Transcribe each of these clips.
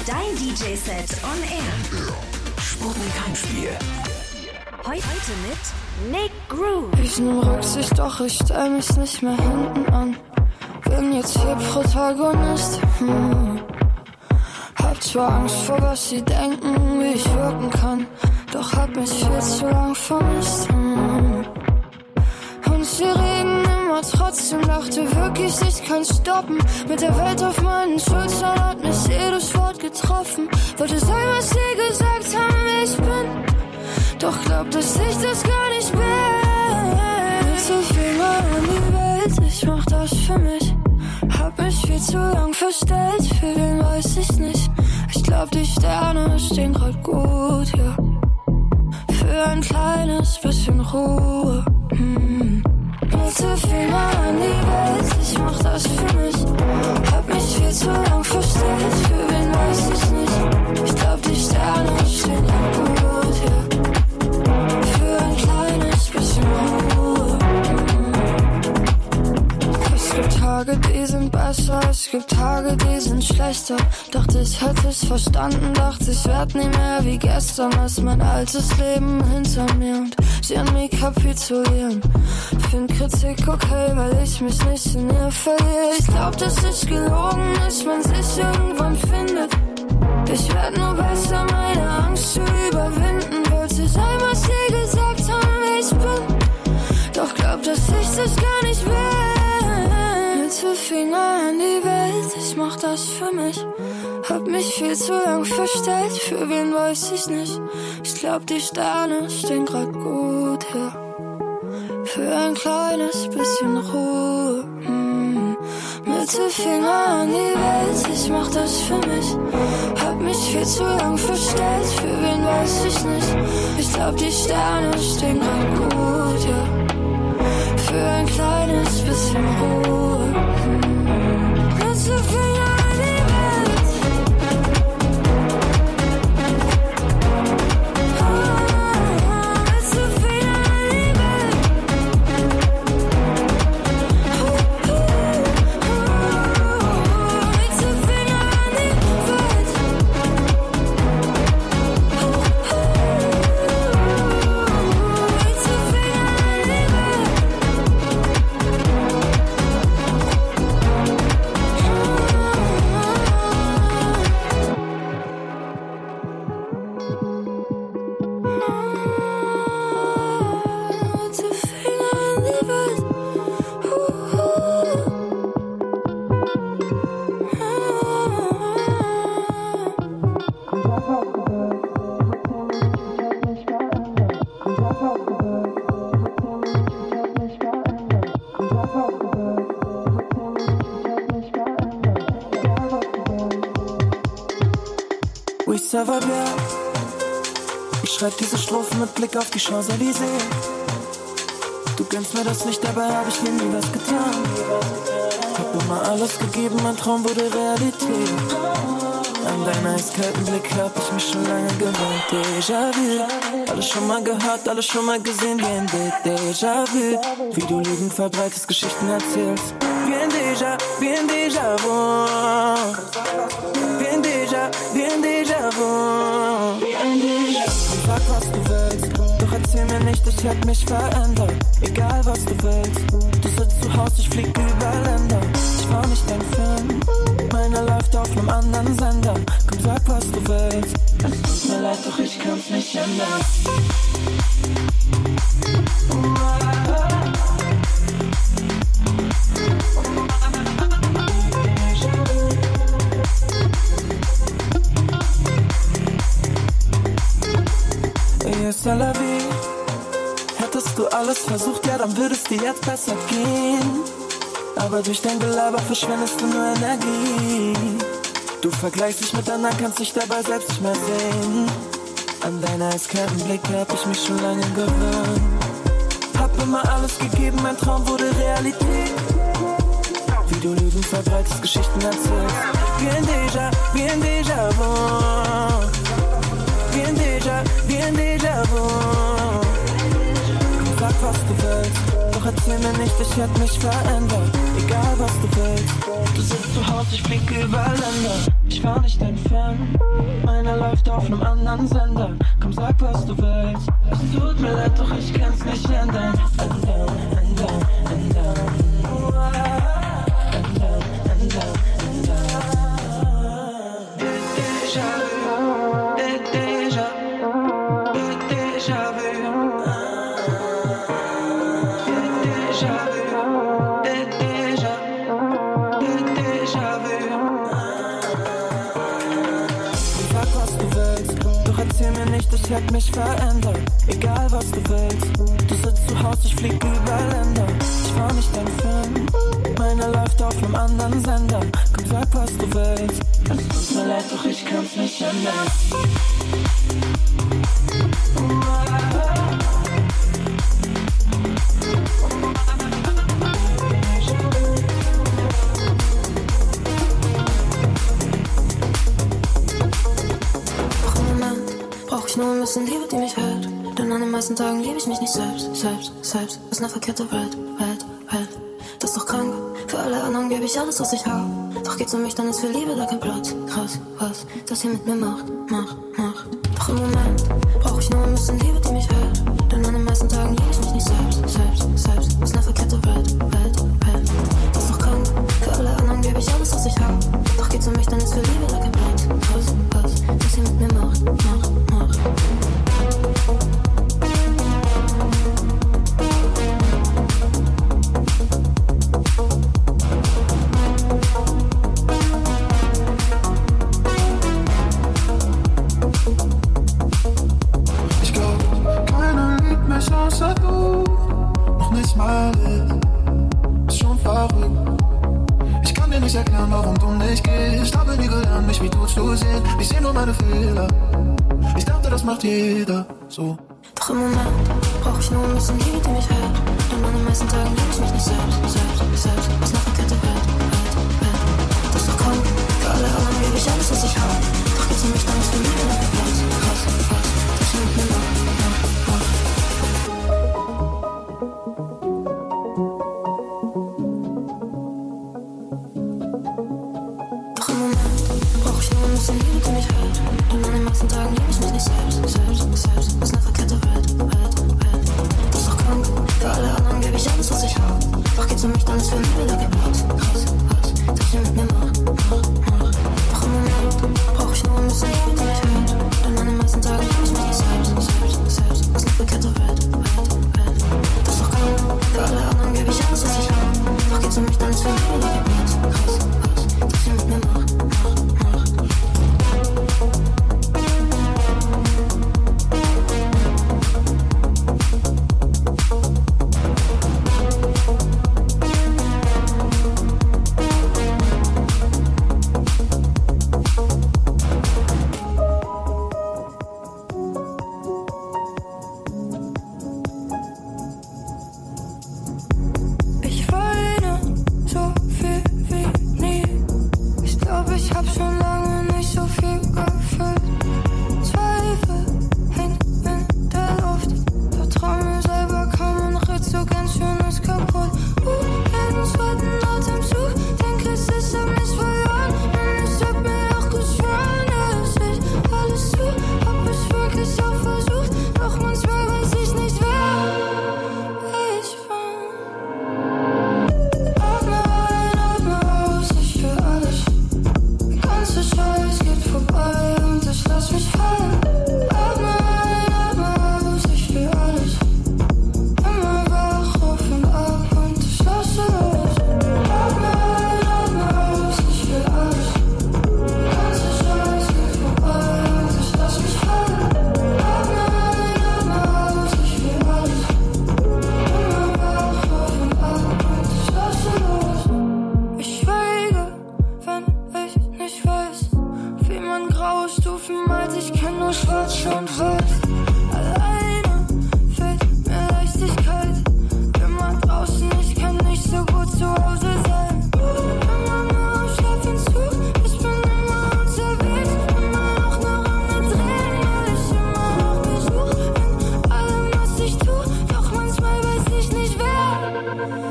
Dein DJ-Set on Air. Sputnik Heimspiel. Heute mit Nick Groove. Ich nehm Rücksicht, doch ich stell mich nicht mehr hinten an. Bin jetzt hier Protagonist. Hab zwar Angst vor, was sie denken, wie ich wirken kann, doch hab mich viel zu lang vermisst. Und sie reden immer trotzdem, dachte wirklich, ich kann stoppen. Mit der Welt auf meinen Schultern hat mich jedes Wort getroffen. Wollte sein, was sie gesagt haben, wie ich bin, doch glaub, dass ich das gar nicht bin. Mit so viel mal an die Welt, ich mach das für mich. Hab mich viel zu lang verstellt, für wen weiß ich nicht. Ich glaub, die Sterne stehen grad gut, ja. Für ein kleines bisschen Ruhe. Bitte viel mal an die Welt, ich mach das für mich. Hab mich viel zu lang verstellt, für wen weiß ich nicht. Ich glaub, die Sterne stehen grad gut, ja. Für ein kleines bisschen Ruhe. Es gibt Tage, die sind besser, es gibt Tage, die sind schlechter. Dachte ich hätte es verstanden, dachte ich werd nie mehr wie gestern. Ist mein altes Leben hinter mir und sie an mir kapitulieren. Find Kritik okay, weil ich mich nicht in ihr verliere. Ich glaub, dass ich gelogen ist, man sich irgendwann findet. Ich werd nur besser, meine Angst zu überwinden. Wollte sein, was sie gesagt haben, wie ich bin, doch glaub, dass ich das gar nicht will. Finger in die Welt, ich mach das für mich. Hab mich viel zu lang verstellt, für wen weiß ich nicht. Ich glaub, die Sterne stehen grad gut, ja. Für ein kleines bisschen Ruhe. Mittelfinger an die Welt, ich mach das für mich. Hab mich viel zu lang verstellt, für wen weiß ich nicht. Ich glaub, die Sterne stehen grad gut, ja. Für ein kleines bisschen Ruhe. Ich schreib diese Strophen mit Blick auf die Champs-Élysées. Du gönnst mir das nicht, dabei hab ich nie was getan. Hab immer alles gegeben, mein Traum wurde Realität. An deinen eiskalten Blick hab ich mich schon lange gewöhnt. Déjà-vu, alles schon mal gehört, alles schon mal gesehen wie ein Déjà-vu. Wie du Lügen verbreitest, Geschichten erzählst. Wie ein Déjà-vu. Wie ein Déjà-vu. Und sag, was du willst, doch erzähl mir nicht, ich hätt mich verändert. Egal, was du willst, du sitzt zu Hause, ich flieg über Länder. Ich war nicht dein Film, meine läuft auf nem anderen Sender. Komm, sag, was du willst. Es tut mir leid, doch ich kann's nicht ändern. C'est la vie. Hättest du alles versucht, ja, dann würdest dir jetzt besser gehen. Aber durch dein Gelaber verschwendest du nur Energie. Du vergleichst dich mit anderen, kannst dich dabei selbst nicht mehr sehen. An deinen eiskalten Blick hab ich mich schon lange gewöhnt. Hab immer alles gegeben, mein Traum wurde Realität. Wie du Lügen verbreitest, Geschichten erzählst. Wie ein Déjà-vu. Wie ein Déjà-vu. Sag, was du willst, doch erzähl mir nicht, ich hätt mich verändert. Egal, was du willst, du sitzt zu Hause, ich flieg über Länder. Ich war nicht dein Fan, meiner läuft auf nem anderen Sender. Komm, sag, was du willst. Es tut mir leid, doch ich kann's nicht ändern. Ändern. Ich hätt mich verändert, egal was du willst. Du sitzt zu Hause, ich flieg über Länder. Ich war nicht dein Fan, meiner läuft auf nem anderen Sender. Komm, sag, was du willst. Es tut mir leid, doch ich kann's nicht ändern. Nur ein bisschen Liebe, die mich hält. Denn an den meisten Tagen liebe ich mich nicht selbst. Ist eine verkehrte Welt. Das ist doch krank. Für alle anderen gebe ich alles, was ich hab. Doch geht's um mich, dann ist für Liebe da kein Platz. Krass, was das hier mit mir macht. Doch im Moment brauch ich nur ein bisschen Liebe, die mich hält. Denn an den meisten Tagen liebe ich mich nicht selbst. Ist eine verkehrte Welt. Das ist doch krank. Für alle anderen gebe ich alles, was ich hab. Doch geht's um mich, dann ist für Liebe da kein Platz. Krass, was das hier mit mir macht. Ich glaub, keiner liebt mich außer du. Noch nicht mal ich. Ist schon verrückt. Ich kann dir nicht erklären, warum du nicht gehst. Habe nie gelernt, mich wie du zu sehen. Ich seh nur meine Fehler. Ich dachte, das macht jeder so. Doch im Moment brauch ich nur ein bisschen Liebe, die mich hält. Denn an den meisten Tagen liebe ich mich nicht selbst. Ist eine verkehrte Welt. Das ist doch krank. Für alle anderen gebe ich alles, was ich hab. Doch geht's um mich, dann ist für Liebe noch kein Platz. Krass, das hier mit mir macht. Doch im Moment brauch ich nur ein bisschen Liebe, die mich hält. Denn an den meisten Tagen liebe ich mich nicht selbst. Ist eine verkehrte Welt. Das ist doch krank. Für alle anderen gebe ich alles, was ich hab. Doch geht's um mich, dann ist für Liebe da kein Platz. Krass, was das hier mit mir macht. Doch im Moment brauch ich nur ein bisschen Liebe, die mich hält. Denn an den meisten Tagen liebe ich mich nicht selbst. Ist eine verkehrte Welt. Das ist doch krank. Für alle anderen gebe ich alles, was ich hab. Doch geht's um mich, dann ist für Liebe da kein Platz. Krass, was das hier mit mir macht.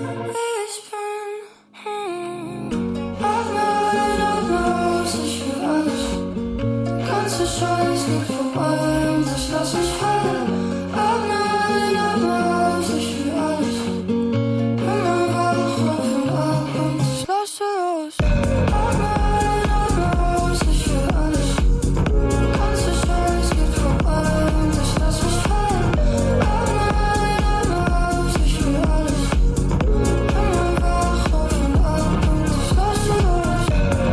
Ich für vorbei und ich lass mich fallen. Atme aus, ich fühl alles. Bin mal wach, auf und ab und ich lasse los. Atme aus, ich fühl alles. Ganze Scheiß geht vorbei und ich lass mich fallen. Atme aus, ich fühl alles. Bin mal wach, auf und ab und ich lasse los.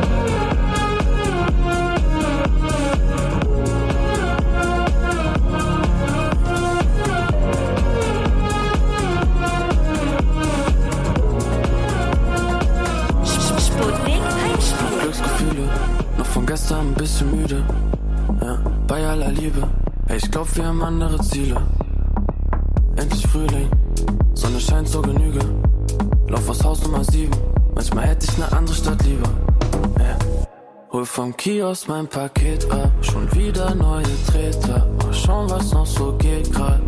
Sputnik Heimspiel. Glücksgefühle, noch von gestern ein bisschen müde. Ja, bei aller Liebe, ey, ich glaub, wir haben andere Ziele. Endlich Frühling, Sonne scheint zur Genüge. Lauf aus Haus Nummer 7, manchmal hätte ich ne andere Stadt lieber. Ja. Hol vom Kiosk mein Paket ab, schon wieder neue Treter. Mal schauen, was noch so geht grad.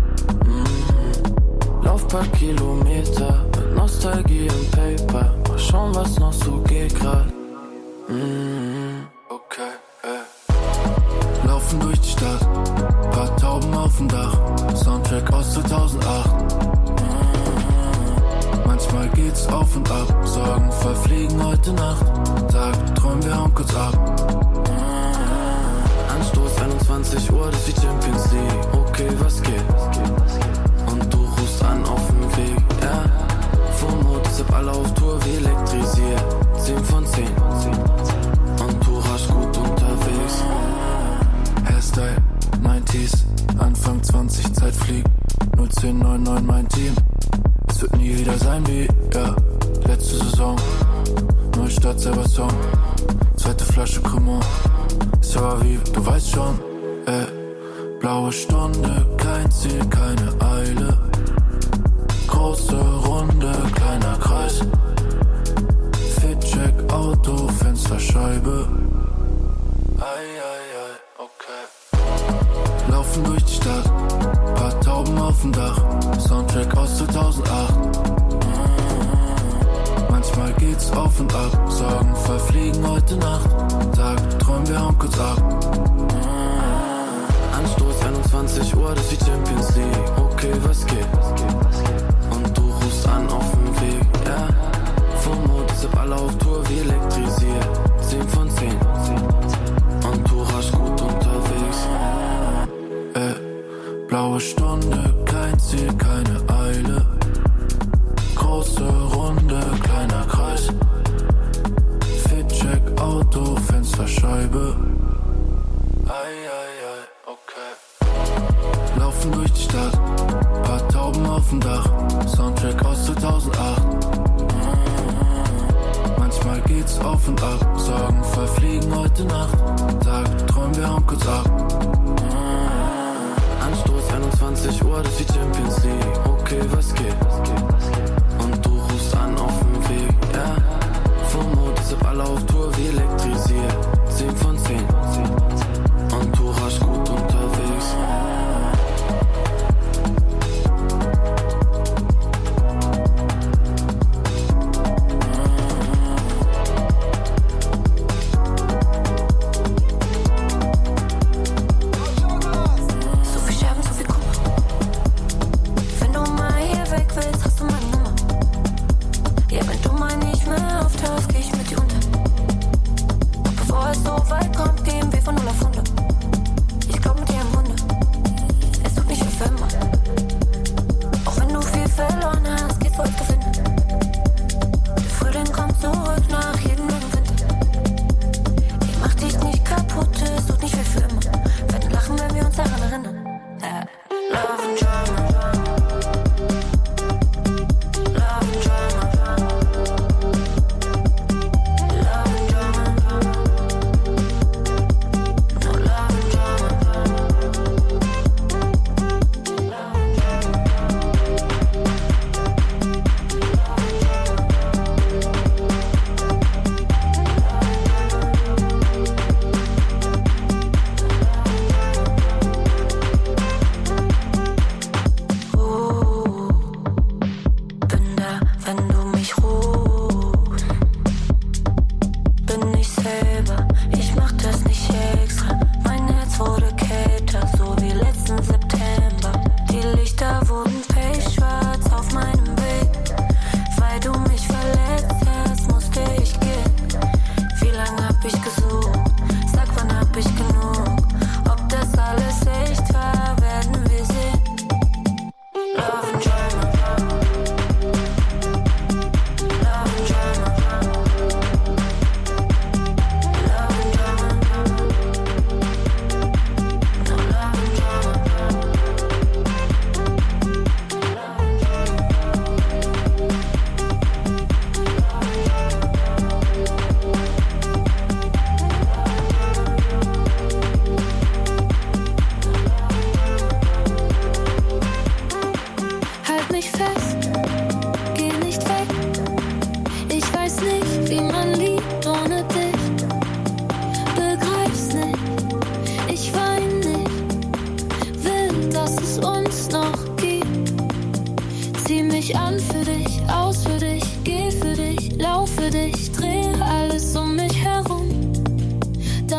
Lauf paar Kilometer mit Nostalgie im Paper. Mal schauen, was noch so geht grad. Okay, laufen durch die Stadt, paar Tauben auf dem Dach, Soundtrack aus 2008. Manchmal geht's auf und ab, Sorgen verfliegen heute Nacht. Tag träumen wir hauen kurz ab. Anstoß 21 Uhr, das ist die Champions League. Okay, was geht? Und du rufst an auf dem Weg, ja. FOMO, deshalb alle auf Tour wie elektrisiert. 10 von 10. Und du rasch gut unterwegs. Hairstyle, 90s, Anfang 20, Zeit fliegt. 01099 mein Team. Es wird nie wieder sein wie, ja, letzte Saison. Neue Stadt, selber Song. Zweite Flasche Cremant. C'est la vie, du weißt schon, blaue Stunde, kein Ziel, keine Eile. Große Runde, kleiner Kreis. Fit-Check, Auto, Fensterscheibe. Okay. Laufen durch die Stadt, paar Tauben auf dem Dach. Soundtrack aus 2008. Manchmal geht's auf und ab, Sorgen verfliegen heute Nacht. Tag träumen wir hauen kurz ab. Anstoß 21 Uhr, das ist die Champions League. Okay, was geht? Und du rufst an auf dem Weg, ja. FOMO, deshalb alle auf Tour wie elektrisiert. 10 von 10. Und du rasch gut unterwegs. Blaue Stunde, kein Ziel, keine Eile. Große Runde, kleiner Kreis. Fit-Check, Auto, Fensterscheibe. Okay. Laufen durch die Stadt, paar Tauben auf dem Dach. Soundtrack aus 2008. Manchmal geht's auf und ab, Sorgen verfliegen heute Nacht. Tag träumen wir hauen kurz ab. Anstoß 21 Uhr, das ist die Champions League. Okay, was geht? Und du rufst an auf dem Weg, ja. FOMO, deshalb alle auf Tour wie elektrisiert. 10 von 10. Und du rasch gut unterwegs.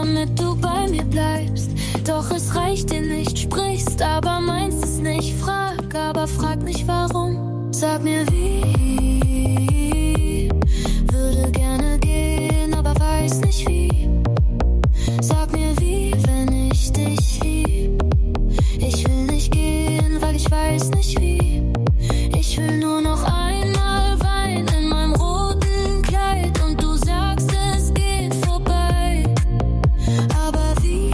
damit du bei mir bleibst. Doch es reicht dir nicht, sprichst, aber meinst es nicht. Frag, aber frag nicht warum. Sag mir wie. Würde gerne gehen, aber weiß nicht wie. Sag mir wie, wenn ich dich lieb. Ich will nicht gehen, weil ich weiß nicht wie. Ich will nur noch einmal weinen in meinem roten Kleid. Und du sagst, es geht vorbei. Aber wie?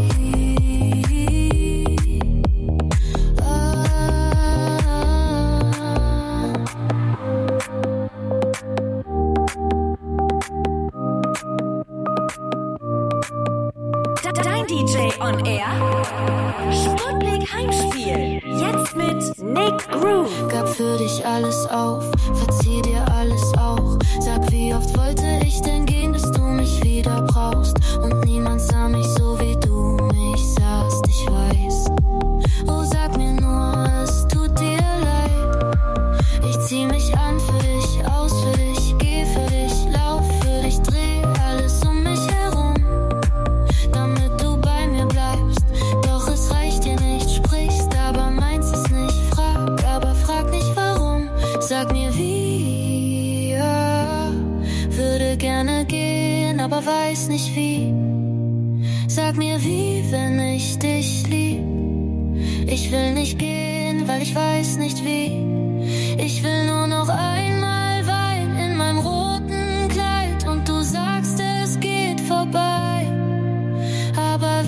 Dein DJ on Air. Sputnik Heimspiel. Jetzt mit Nick Groove. Gab für dich alles auf, verzieh dir alles auch. Sag, wie oft wollte ich denn gehen, bis du mich wieder brauchst. Und niemand sah mich so, wie du mich sahst, ich weiß. Oh, sag mir nur, es tut dir leid. Ich zieh mich an für dich, aus für dich, geh für dich, lauf für dich, dreh alles um mich herum, damit du bei mir bleibst. Doch es reicht dir nicht, sprichst, aber meinst es nicht. Frag, aber frag nicht warum. Sag mir wie, ja. Würde gerne gehen, aber weiß nicht wie. Sag mir wie, wenn ich dich lieb. Ich will nicht gehen, weil ich weiß nicht wie. Ich will nur noch einmal weinen in meinem roten Kleid. Und du sagst, es geht vorbei. Aber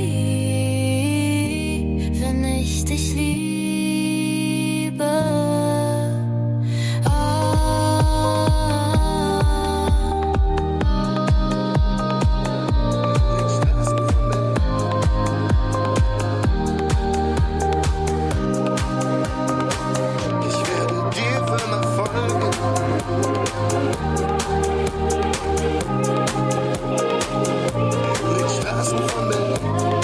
wie, wenn ich dich liebe? Ich werde dir für immer folgen. Durch die Straßen von Berlin.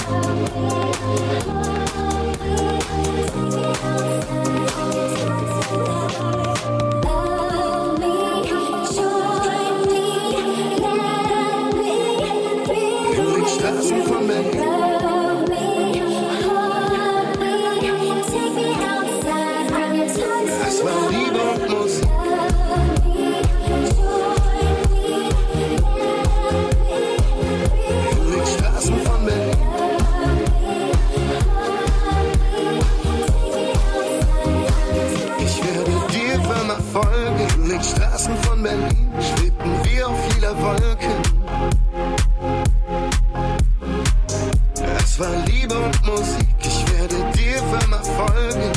Durch die Straßen von Berlin. Es war Liebe und Musik. Durch die Straßen von Berlin. Ich werde dir für immer folgen. Durch die Straßen von Berlin schwebten wir auf lila Wolken. Es war Liebe und Musik. Ich werde dir für immer folgen.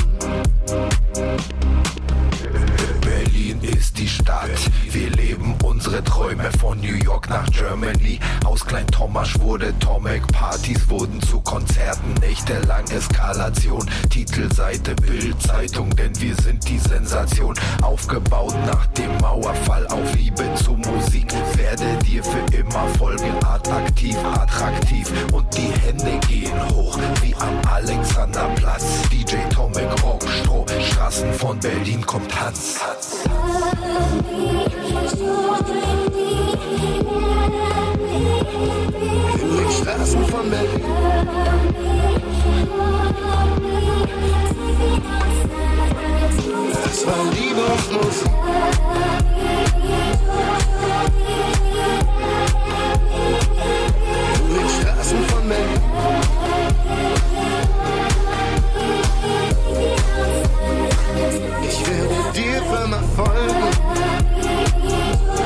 Berlin ist die Stadt, wir leben unsere Träume von New York nach Germany. Aus Klein Thomas wurde Tomek, Partys wurden zu Konzerten, nächtelang Eskalation. Titelseite Bild-Zeitung, denn wir sind die Sensation. Aufgebaut nach dem Mauerfall auf Liebe zur Musik. Werde dir für immer folgen, attraktiv, attraktiv. Und die Hände gehen hoch wie am Alexanderplatz. DJ Tomek, Rockstroh, Straßen von Berlin kommt Hans. Durch die Straßen von Berlin. Es war Liebe und Musik. Durch die Straßen von Berlin. Ich werde dir für immer folgen.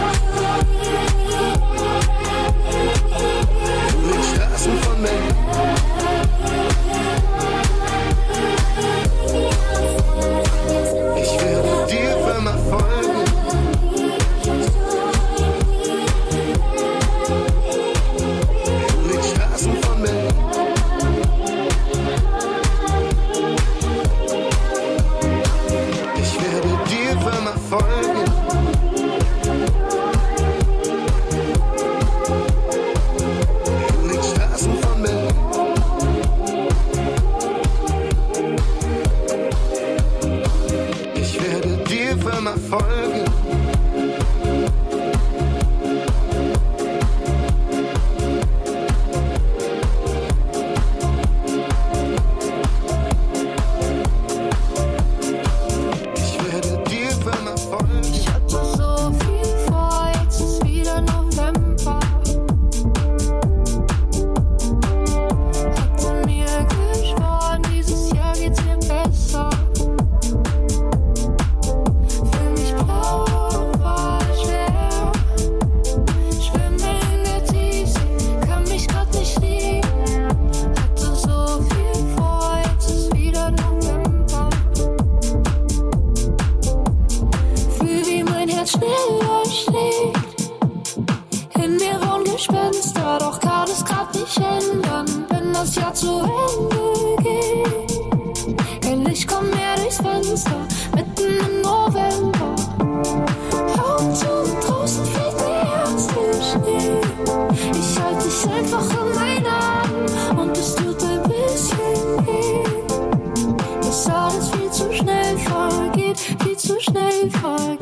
Durch die Straßen von Berlin. zu Ende geht. Kein Licht kommt mehr durchs Fenster, mitten im November. Augen zu und draußen fällt der erste Schnee. Ich halte dich einfach in meinen Armen und es tut ein bisschen weh. Dass alles viel zu schnell vergeht, viel zu schnell vergeht.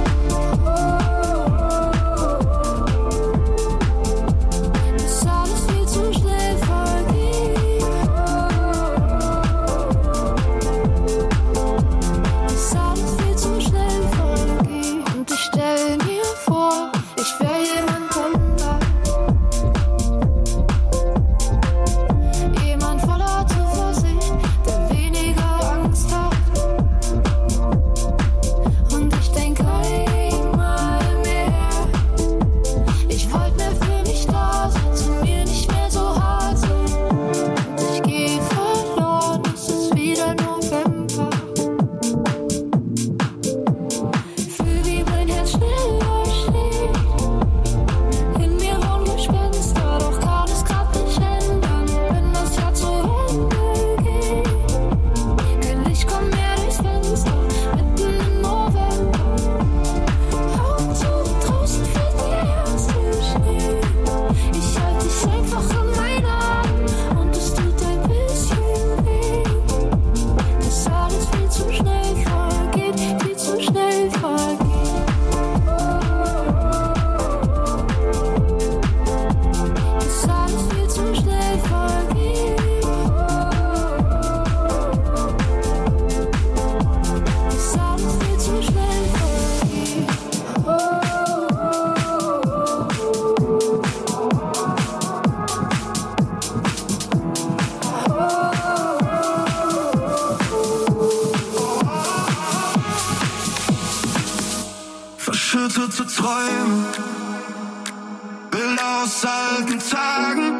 Verschüttete Träume, Bilder aus alten Tagen,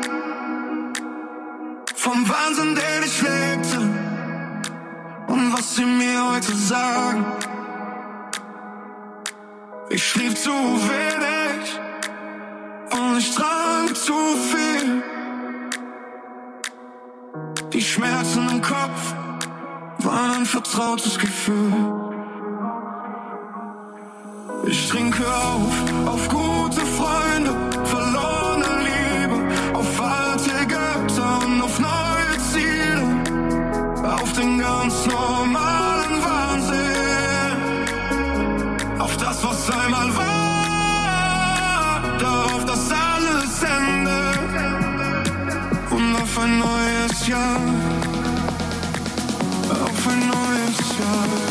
vom Wahnsinn, den ich lebte und was sie mir heute sagen. Ich schlief zu wenig und ich trank zu viel. Die Schmerzen im Kopf waren ein vertrautes Gefühl. Ich trinke auf gute Freunde, verlorene Liebe, auf alte Götter und auf neue Ziele, auf den ganz normalen Wahnsinn, auf das, was einmal war, darauf, dass alles endet und auf ein neues Jahr, auf ein neues Jahr.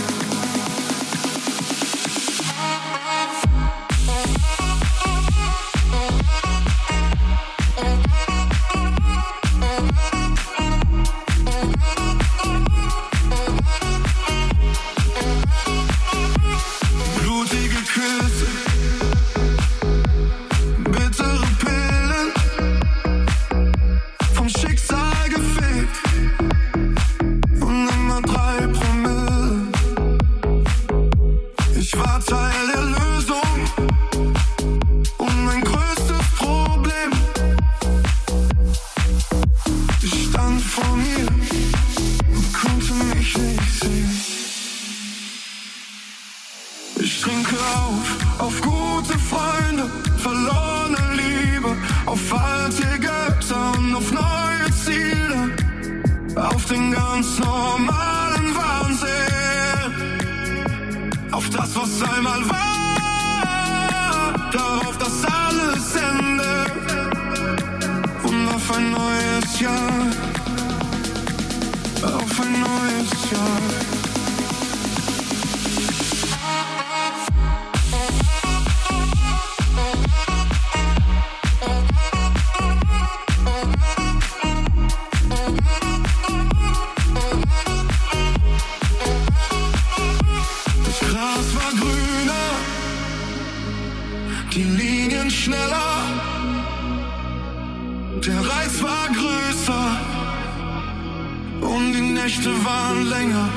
Auf gute Freunde, verlorene Liebe, auf alte Götter und auf neue Ziele, auf den ganz normalen Wahnsinn, auf das, was einmal war, darauf, dass alles endet und auf ein neues Jahr, auf ein neues Jahr. Die Linien schneller, der Reiz war größer und die Nächte waren länger.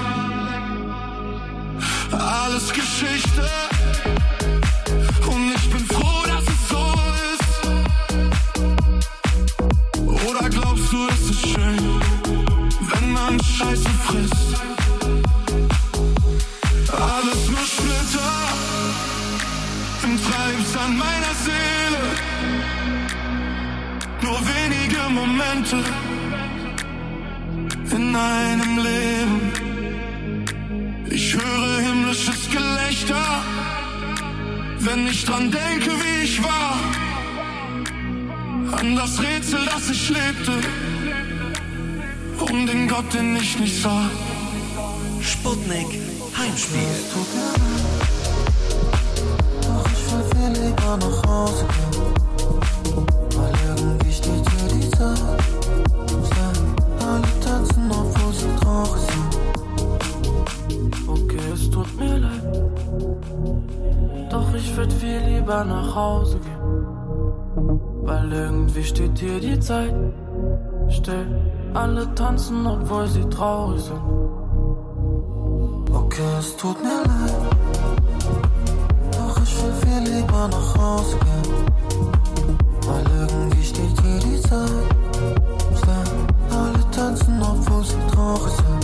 Alles Geschichte und ich bin froh, dass es so ist. Oder glaubst du, es ist schön? Scheiße frisst. Alles nur Splitter im Treibs an meiner Seele. Nur wenige Momente in einem Leben. Ich höre himmlisches Gelächter, wenn ich dran denke, wie ich war. An das Rätsel, das ich lebte, um den Gott, den ich nicht sah. Sputnik Heimspiel. Es tut mir leid, doch ich will viel lieber nach Hause gehen, weil irgendwie steht hier die Zeit. Alle tanzen, obwohl sie traurig sind. Okay, es tut mir leid, doch ich würd viel lieber nach Hause gehen, weil irgendwie steht hier die Zeit still. Alle tanzen, obwohl sie traurig sind. Okay, es tut mir leid, doch ich will viel lieber nach Hause gehen, weil irgendwie steht hier die Zeit still. Alle tanzen, obwohl sie traurig sind.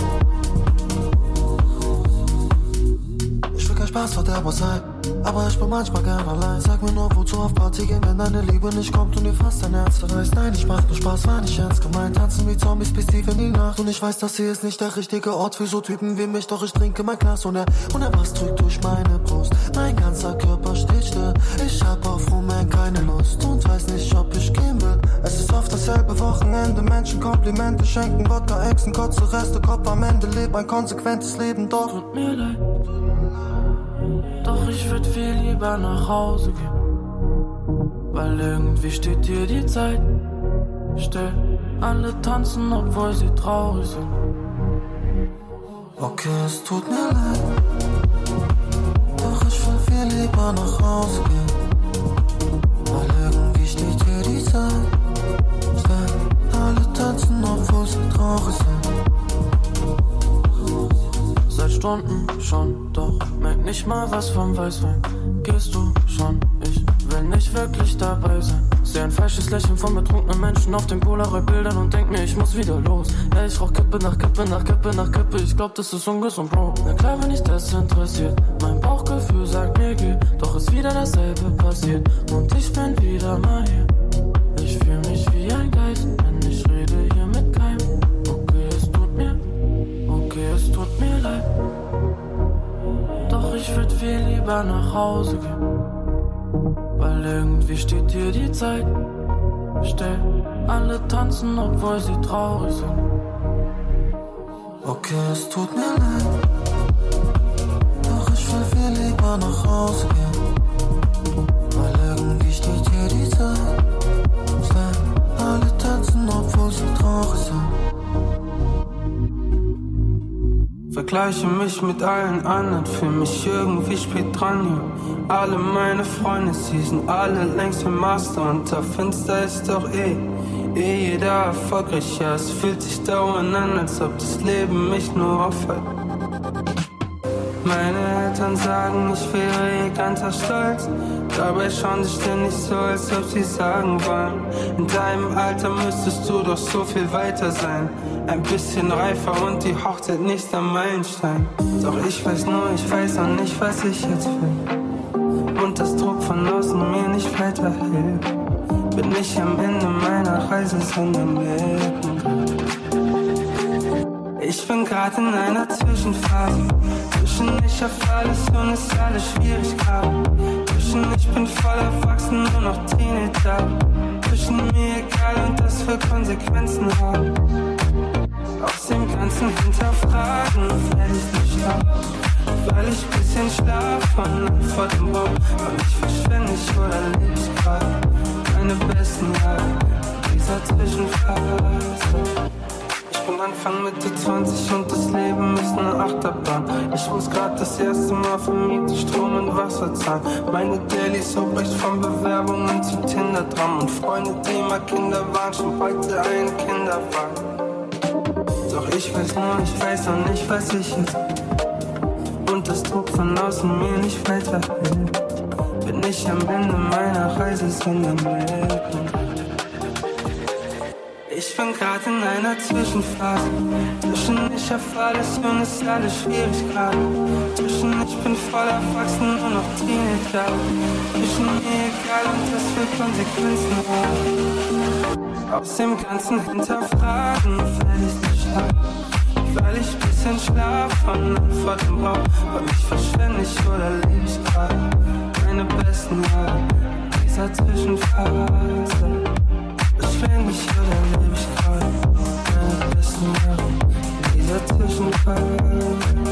Ich will kein Spaßverderber sein, aber ich bin manchmal gern allein. Sag mir nur, wozu auf Party gehen, wenn deine Liebe nicht kommt und dir fast dein Herz zerreißt. Nein, ich mach nur Spaß, war nicht ernst gemeint. Tanzen wie Zombies bis tief in die Nacht. Und ich weiß, das hier ist nicht der richtige Ort für so Typen wie mich. Doch ich trinke mein Glas und der Bass drückt durch meine Brust. Mein ganzer Körper steht still. Ich hab auf Rumänien keine Lust und weiß nicht, ob ich gehen will. Es ist oft dasselbe Wochenende. Menschen Komplimente schenken, Wodka, Echsen, kurze Reste, Kopf am Ende. Leb ein konsequentes Leben, doch tut mir leid, doch ich würd viel lieber nach Hause gehen, weil irgendwie steht hier die Zeit still. Alle tanzen, obwohl sie traurig sind. Okay, es tut mir leid, doch ich will viel lieber nach Hause gehen, weil irgendwie steht hier die Zeit still. Alle tanzen, obwohl sie traurig sind. Seit Stunden schon, doch merk nicht mal was vom Weißwein. Gehst du schon, ich will nicht wirklich dabei sein. Seh ein falsches Lächeln von betrunkenen Menschen auf den Polaroid-Bildern und denk mir, ich muss wieder los. Ja, ich rauch Kippe nach Kippe nach Kippe nach Kippe. Ich glaub, das ist ungesund, Bro. Na klar, wenn ich das interessiert. Mein Bauchgefühl sagt mir, geh. Doch ist wieder dasselbe passiert. Und ich bin wieder mal hier. Ich fühl mich wie ein Geist, wenn ich rede hier mit keinem. Okay, es tut mir leid, doch ich würd viel lieber nach Hause gehen, weil irgendwie steht hier die Zeit still. Alle tanzen, obwohl sie traurig sind. Okay, es tut mir leid, doch ich will viel lieber nach Hause gehen, weil irgendwie steht hier die Zeit still. Alle tanzen, obwohl sie traurig sind. Vergleiche mich mit allen anderen, fühl mich irgendwie spät dran, ja. Alle meine Freunde, sie sind alle längst im Master und der Fenster ist doch jeder erfolgreich, ja. Es fühlt sich dauernd an, als ob das Leben mich nur aufhält. Meine Eltern sagen, ich wäre ganzer Stolz, dabei schauen sie ständig so, als ob sie sagen wollen: In deinem Alter müsstest du doch so viel weiter sein, ein bisschen reifer und die Hochzeit nächster Meilenstein. Doch ich weiß auch nicht, was ich jetzt will, und das Druck von außen mir nicht weiterhilft. Bin ich am Ende meiner Reise, sondern mitten. Ich bin grad in einer Zwischenphase, zwischen ich hab alles und es alle Schwierigkeiten, zwischen ich bin voll erwachsen, nur noch Teenager, zwischen mir egal und das will Konsequenzen haben. Aus dem ganzen Hinterfragen werd ich nicht ab, weil ich bisschen schlaf von Antworten brauch. Und ich verschwende ich oder leb ich grad meine besten Jahre dieser Zwischenphase. Ich bin Anfang Mitte 20 und das Leben ist eine Achterbahn. Ich muss grad das erste Mal für Miete, Strom und Wasser zahlen. Meine Dailies so recht von Bewerbungen zu Tinder-Dram. Und Freunde, die mal Kinder waren, schon heute einen Kinderwagen. Doch ich weiß auch nicht, was ich jetzt. Und das Druck von außen mir nicht weiterhilft. Bin ich am Ende meiner Reise, sondern mitten. Ich Ich bin grad in einer Zwischenphase. Zwischen ich hab alles und ist alles schwierig gerade. Zwischen ich bin voll erwachsen und noch Teenager. Zwischen mir egal und das für Konsequenzen haben. Aus dem ganzen Hinterfragen fällt ich nicht ab. Weil ich bisschen Schlaf von Antworten brauch. Ob ich verschwende ich oder lebe ich grad meine besten Jahre dieser Zwischenphase. Verschwende ich oder lebe ich grad meine besten Jahre dieser Zwischenphase.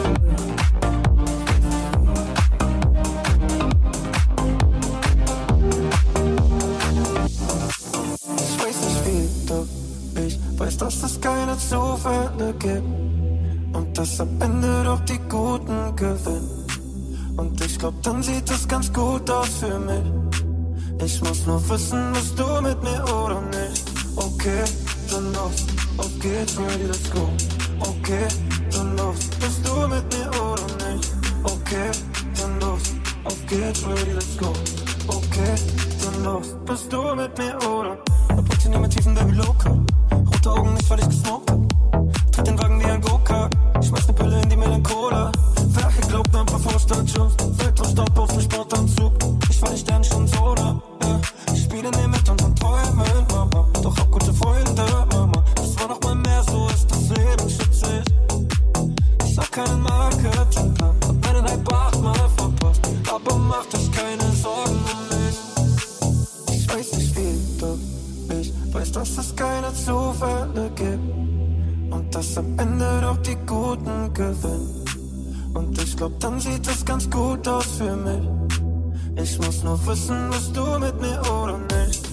Ich weiß nicht wie du, ich weiß, dass es keine Zufälle gibt und dass am Ende doch die Guten gewinnen. Und ich glaub, dann sieht es ganz gut aus für mich. Ich muss nur wissen, bist du mit mir oder nicht. Okay, dann los, auf geht's, ready, let's go. Okay, dann los, bist du mit mir oder nicht. Okay, dann los, auf geht's, ready, let's go. Okay, dann los, bist du mit mir oder? Opportunity mit tiefen Baby locker. Rote Augen nicht, weil ich gesmoked hab. Tritt den Wagen wie ein Go-Kart. Schmeiß ne Pille in die Melanchola. Wer glaubt ein paar Vorstadtschuss? Weltraumstaub auf dem Sportanzug. Ich war nicht denn schon so da, ja. Ich spiele nie mit unseren Träumen, Mama. Doch hab gute Freunde, Mama. Das war noch mal mehr, so ist das Leben, schütze ich. Ich hab keinen Marketingplan, hab meinen Hype 8-mal verpasst. Aber mach dich keine Sorgen um mich. Ich weiß nicht wie du, ich weiß, dass es keine Zufälle gibt. Und dass am Ende doch die Guten gewinnen. Und ich glaub, dann sieht es ganz gut aus für mich. Ich muss nur wissen, bist du mit mir oder nicht.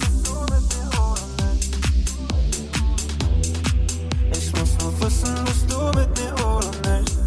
Ich muss nur wissen, bist du mit mir oder nicht.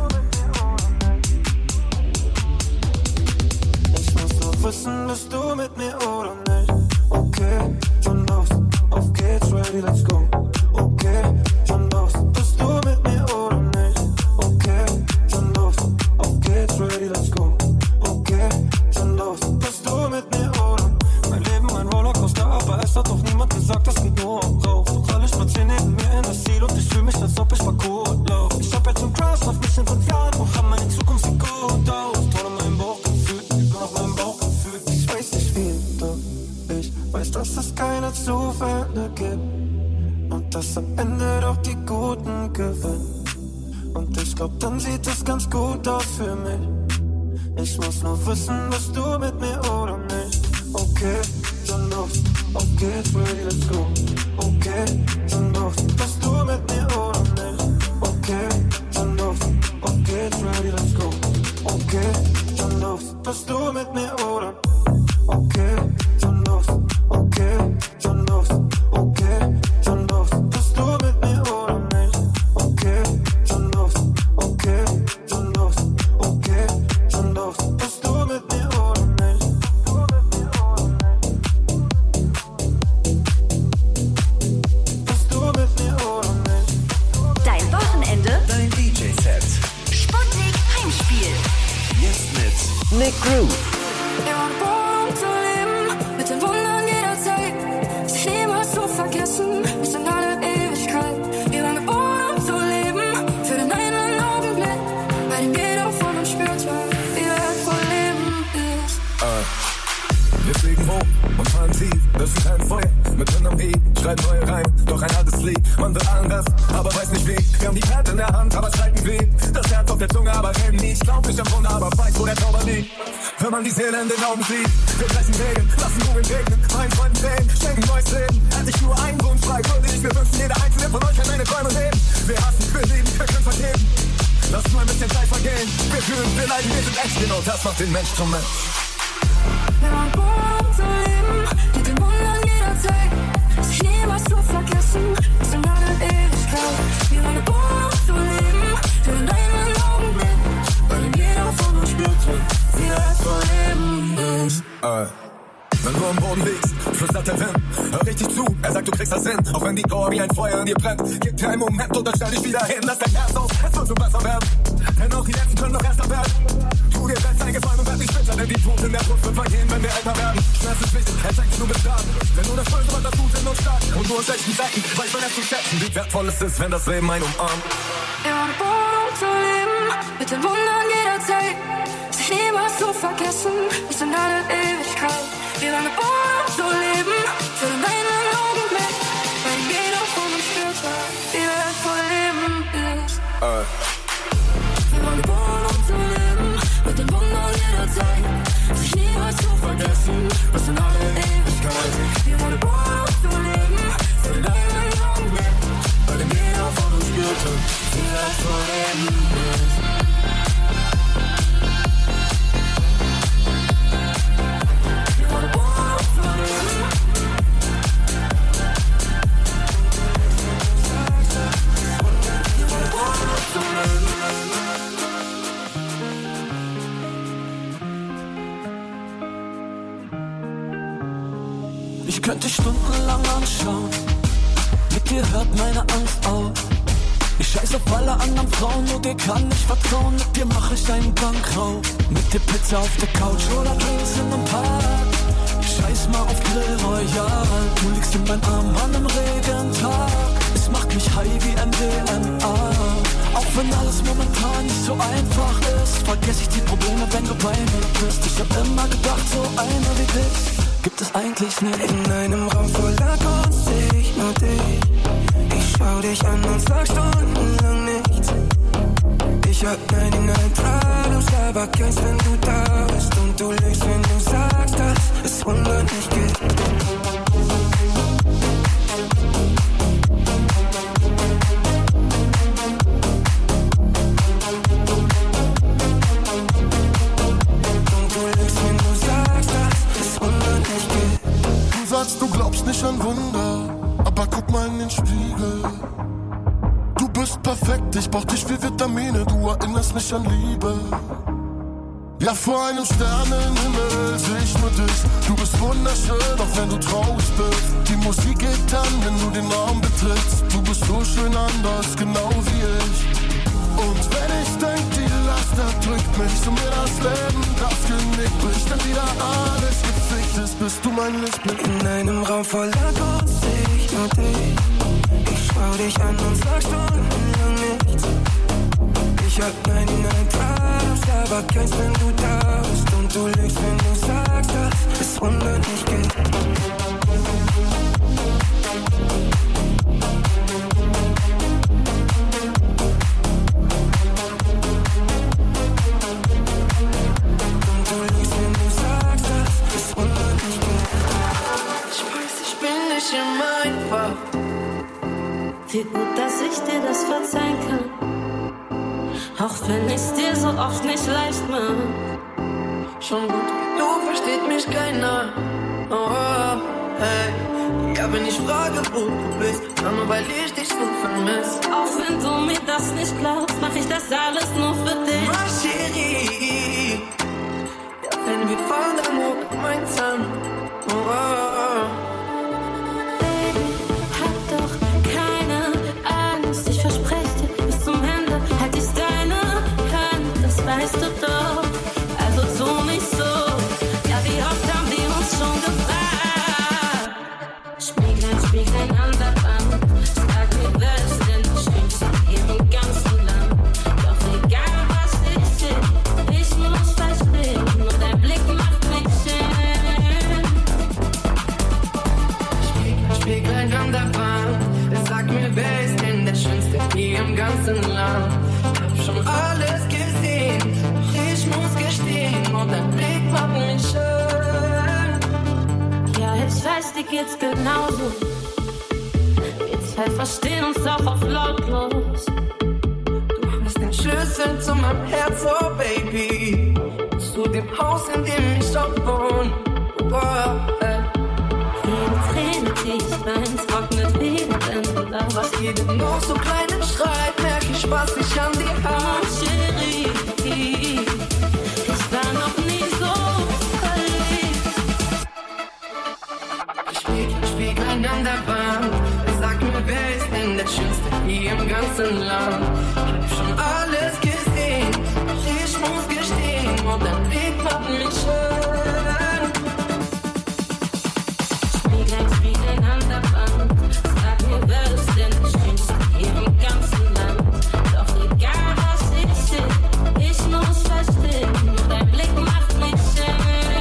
Ich muss nur wissen, bist du mit mir oder nicht. Okay, dann los, auf geht's, ready, let's go. Okay, dann los, bist du mit mir oder nicht. Okay, dann los, auf geht's, ready, let's go. Okay, dann los, bist du mit mir oder? Mein Leben ein Rollercoaster, aber es hat doch niemand gesagt, das geht nur rauf. Doch alle spazieren neben mir in das Ziel und ich fühl mich, als ob ich Parkour lauf. Ich hab jetzt einen Crash auf mich in 5 Jahren, wo haben meine Zukunft sieht gut aus. Toll in meinem Bauchgefühl, nur noch mein Bauchgefühl. Ich weiß nicht wie du, ich weiß, dass es keine Zufälle gibt. Und dass am Ende doch die Guten gewinnen. Und ich glaub, dann sieht es ganz gut aus für mich. Ich muss nur wissen, bist du mit mir oder nicht. Okay, dann los, auf geht's, ready, let's go. Okay, dann los, bist du mit mir oder nicht. Okay, dann los, auf geht's, ready, let's go. Okay, dann los, bist du mit mir oder? Okay, dann los, okay, dann los, okay, dann los, bist du mit mir oder nicht. Okay, dann los, okay, dann los, okay, dann los, bist du mit mir oder nicht. Bist du mit mir oder nicht. Dein Wochenende, Dein DJ-Set. Sputnik Heimspiel. Jetzt mit Nick Groove. Ja, geboren zu leben, mit den Wundern jeder Zeit. Sich niemals zu vergessen, bis in alle Ewigkeit. Wir waren geboren, um zu leben, für den einen Augenblick, bei dem jeder von uns spürt, wie wertvoll Leben ist. Wir fliegen hoch und fahren tief, das ist ein Feuer mitten am Weg, schreiben neue Reime, doch ein altes Lied. Man will anders, aber weiß nicht wie. Wir haben die Karte in der Hand, aber streiten weh. Das Herz auf der Zunge, aber reden nie. Ich glaub nicht am Wunder, aber weiß, wo der Zauber liegt. Wenn man die Seele in den Augen sieht, wir brechen Regeln, lassen Kugeln regnen. Meinen Freunden sehen, schenken neues Leben. Hätte ich nur einen Grund frei, würde ich mir wünschen, jeder einzelne von euch kann meine Träume leben. Wir hassen, wir lieben, wir können vergeben. Lasst mal ein bisschen Zeit vergehen. Wir fühlen, wir leiden, wir sind echt, genau das macht den Mensch zum Mensch. Wir waren geboren zu leben, mit den Wundern jeder Zeit. Sich niemals zu vergessen, bis in alle Ewigkeit. Wir waren geboren zu leben, für den einen Augenblick, bei dem jeder von uns spürt, wie wertvoll Leben ist. Wenn du am Boden liegst, flüstert der Wind, hör richtig zu, es sagt, du kriegst das hin. Auch wenn die Trauer wie ein Feuer in dir brennt. Gib dir einen Moment und dann stell dich wieder hin. Lass dein Herz aus, es wird so besser werden. Denn auch die Letzten können noch erster werden. Tu dir selbst einen Gefallen und werd nicht bitter. Denn die Tod in der Brust wird vergehen, wenn wir älter werden. Schmerz ist wichtig, er zeigt, du bist stark. Denn nur das Böse macht das Gute in uns stark. Und nur in schlechten Zeiten weiß man es zu schätzen, wie wertvoll es ist, wenn das Leben einen umarmt. Immer geboren, um zu leben, mit den Wundern jederzeit. Sich niemals zu vergessen, bis in alle Ewigkeit. Wir waren geboren, um zu leben, für den einen Augenblick. Weil jeder von uns spürt, wie wertvoll Leben ist. Wir waren geboren, um zu leben, mit den Wundern jederzeit. Sich niemals zu vergessen, bis in alle Ewigkeit. Wir waren geboren, um zu leben, für den einen Augenblick. Weil jeder von uns spürt, wie wertvoll Leben ist. Ich könnte stundenlang anschauen, mit dir hört meine Angst auf. Ich scheiß auf alle anderen Frauen, nur dir kann ich vertrauen. Mit dir mach ich einen Bankraub, mit dir Pizza auf der Couch oder Drinks in einem Park. Ich scheiß mal auf Grill Royal, du liegst in meinen Arm an einem Regentag. Es macht mich high wie MDMA. Auch wenn alles momentan nicht so einfach ist, vergess ich die Probleme, wenn du bei mir bist. Ich hab immer gedacht, so einer wie dich gibt es eigentlich nicht. In einem Raum voller Kunst seh ich nur dich. Ich schau dich an und sag stundenlang nichts. Ich hab 99 Problems, aber keins, wenn du da bist. Und du lügst, wenn du sagst, dass es 100 nicht gibt. Du glaubst nicht an Wunder, aber guck mal in den Spiegel. Du bist perfekt, ich brauch dich wie Vitamine, du erinnerst mich an Liebe. Ja, vor einem Sternenhimmel seh ich nur dich. Du bist wunderschön, auch wenn du traurig bist. Die Musik geht an, wenn du den Raum betrittst. Du bist so schön anders, genau wie ich. Und wenn ich denk, die Last erdrückt mich und mir das Leben das Genick bricht, dann wieder alles gefickt ist, bist du mein Lichtblick. In einem Raum voller Kunst seh ich nur dich. Ich schau dich an und sag stundenlang nichts. Ich hab 99 Problems, aber keins, wenn du da bist. Und du lügst, wenn du sagst, dass es 100 nicht gibt. Wie gut, dass ich dir das verzeihen kann. Auch wenn ich's dir so oft nicht leicht mach. Schon gut, du versteht mich keiner. Oh, hey. Ja, wenn ich frage, wo du bist, dann nur weil ich dich so vermiss. Auch wenn du mir das nicht glaubst, mach ich das alles nur für dich. Ma Chérie. Ja, wenn wir fahren, dann nur gemeinsam. Oh, weißt du doch, also tu nicht so. Ja, wie oft haben wir uns schon gefragt. Spieglein an der Wand. Sag mir, wer ist denn die Schönste hier im ganzen Land? Doch egal, was ich seh, ich muss verstehen. Nur dein Blick macht mich schön. Spieglein an der Wand. Sag mir, wer ist denn der Schönste hier im ganzen Land? Hab schon alles gesehen, doch ich muss gestehen, und dein Blick macht mich schön. Ja, ich weiß, dir geht's genauso. Wir zwei verstehen uns auch auf lautlos. Du hast den Schlüssel zu meinem Herz, oh Baby. Zu dem Haus, in dem ich auch wohne. Oh, jede Träne, die ich wein, trocknet wieder, wenn du lachst. Was jedem nur so kleinen Schrei, merk ich, was ich an dir hab. Oh, Chérie, ich war noch nie so verliebt. Spieglein an der Wand. schönste hier im ganzen Land. Ich hab schon alles gesehen, ich muss gestehen, und dein Blick macht mich schön. Spieglein an der Wand, sag mir, wer ist denn das schönste hier im ganzen Land? Doch egal was ich seh, ich muss verstehen, und dein Blick macht mich schön.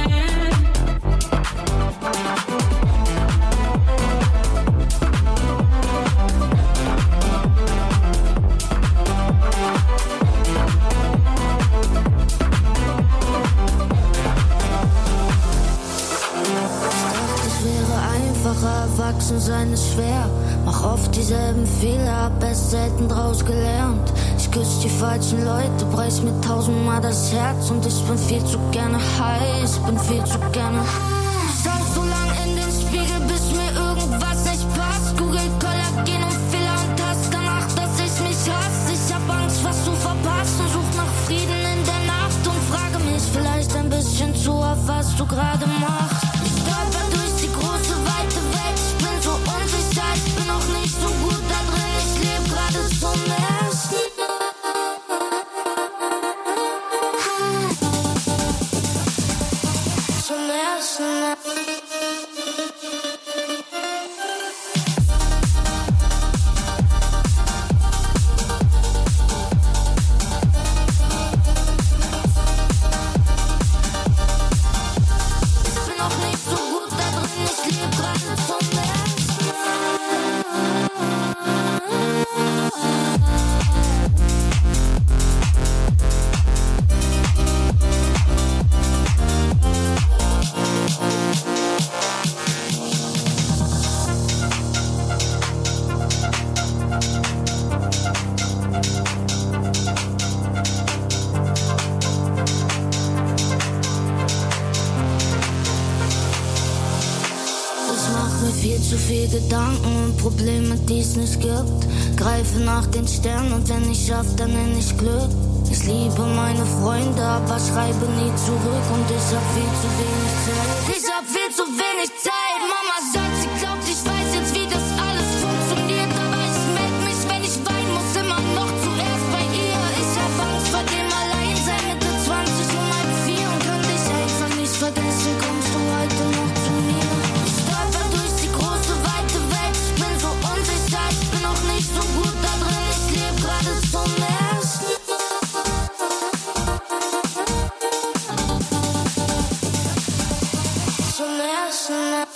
Erwachsen sein ist schwer, mach oft dieselben Fehler, hab erst selten draus gelernt. Ich küsse die falschen Leute, preis mir 1000-mal das Herz, und ich bin viel zu gerne high, ich bin viel zu gerne. Ich schau so lang in den Spiegel, bis mir irgendwas nicht passt. Google Kollagen und Fehler und hast danach, dass ich mich hasse. Ich hab Angst, was du verpasst, und such nach Frieden in der Nacht und frage mich vielleicht ein bisschen zu, auf was du gerade machst. Ich stolper durch die große weite Welt, ich bin so unsicher, ich bin noch nicht so gut da drin, ich lebe gerade zum ersten Mal. Gedanken und Probleme, die es nicht gibt. Greife nach den Sternen, und wenn ich schaff, dann nenn ich Glück. Ich liebe meine Freunde, aber schreibe nie zurück, und ich hab viel zu wenig Zeit. Ich hab viel zu wenig Zeit. Mama sagt, sie glaubt, ich weiß jetzt, wie das alles funktioniert, aber ich meld mich, wenn ich weinen muss, immer noch zuerst bei ihr. Ich hab Angst vor dem Alleinsein, Mitte 20 um 3:30, und kann dich einfach nicht vergessen, kommst du heute noch zu mir? Ich stolper durch die große weite Welt, ich bin so unsicher, ich bin noch nicht so gut da drin, ich lebe gerade zum ersten Mal. Zum ersten Mal.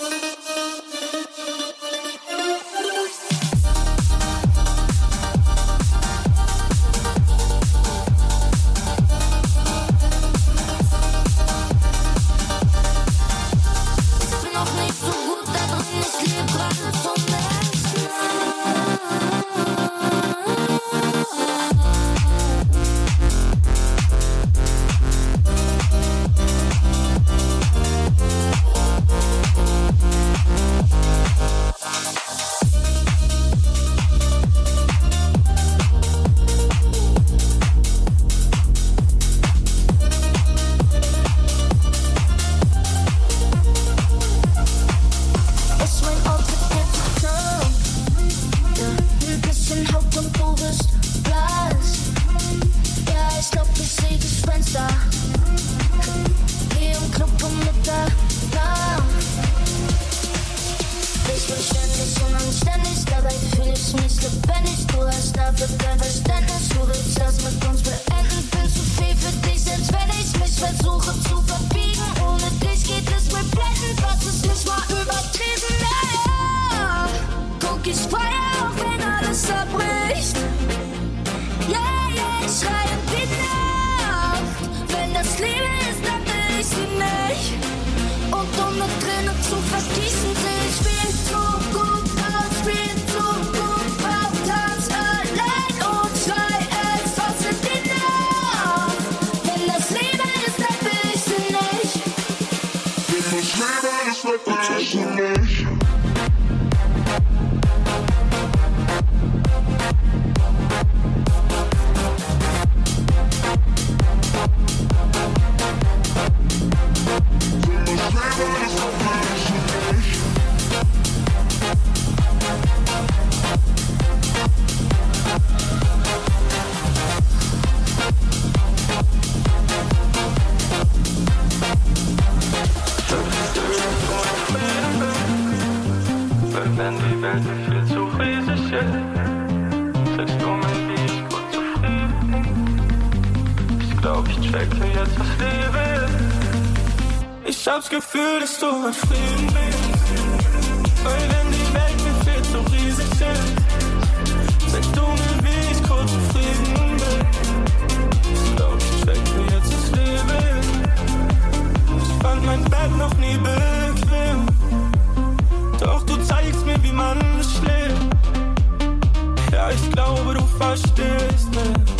hab's Gefühl, dass du mein Frieden bist. Weil wenn die Welt mir viel zu riesig ist, sagst du mir, wie ich kurz zufrieden bin. Ich glaub, ich check mir jetzt das Leben. Ich fand mein Bett noch nie bequem. Doch du zeigst mir, wie man schläft. Ja, ich glaube, du verstehst mich.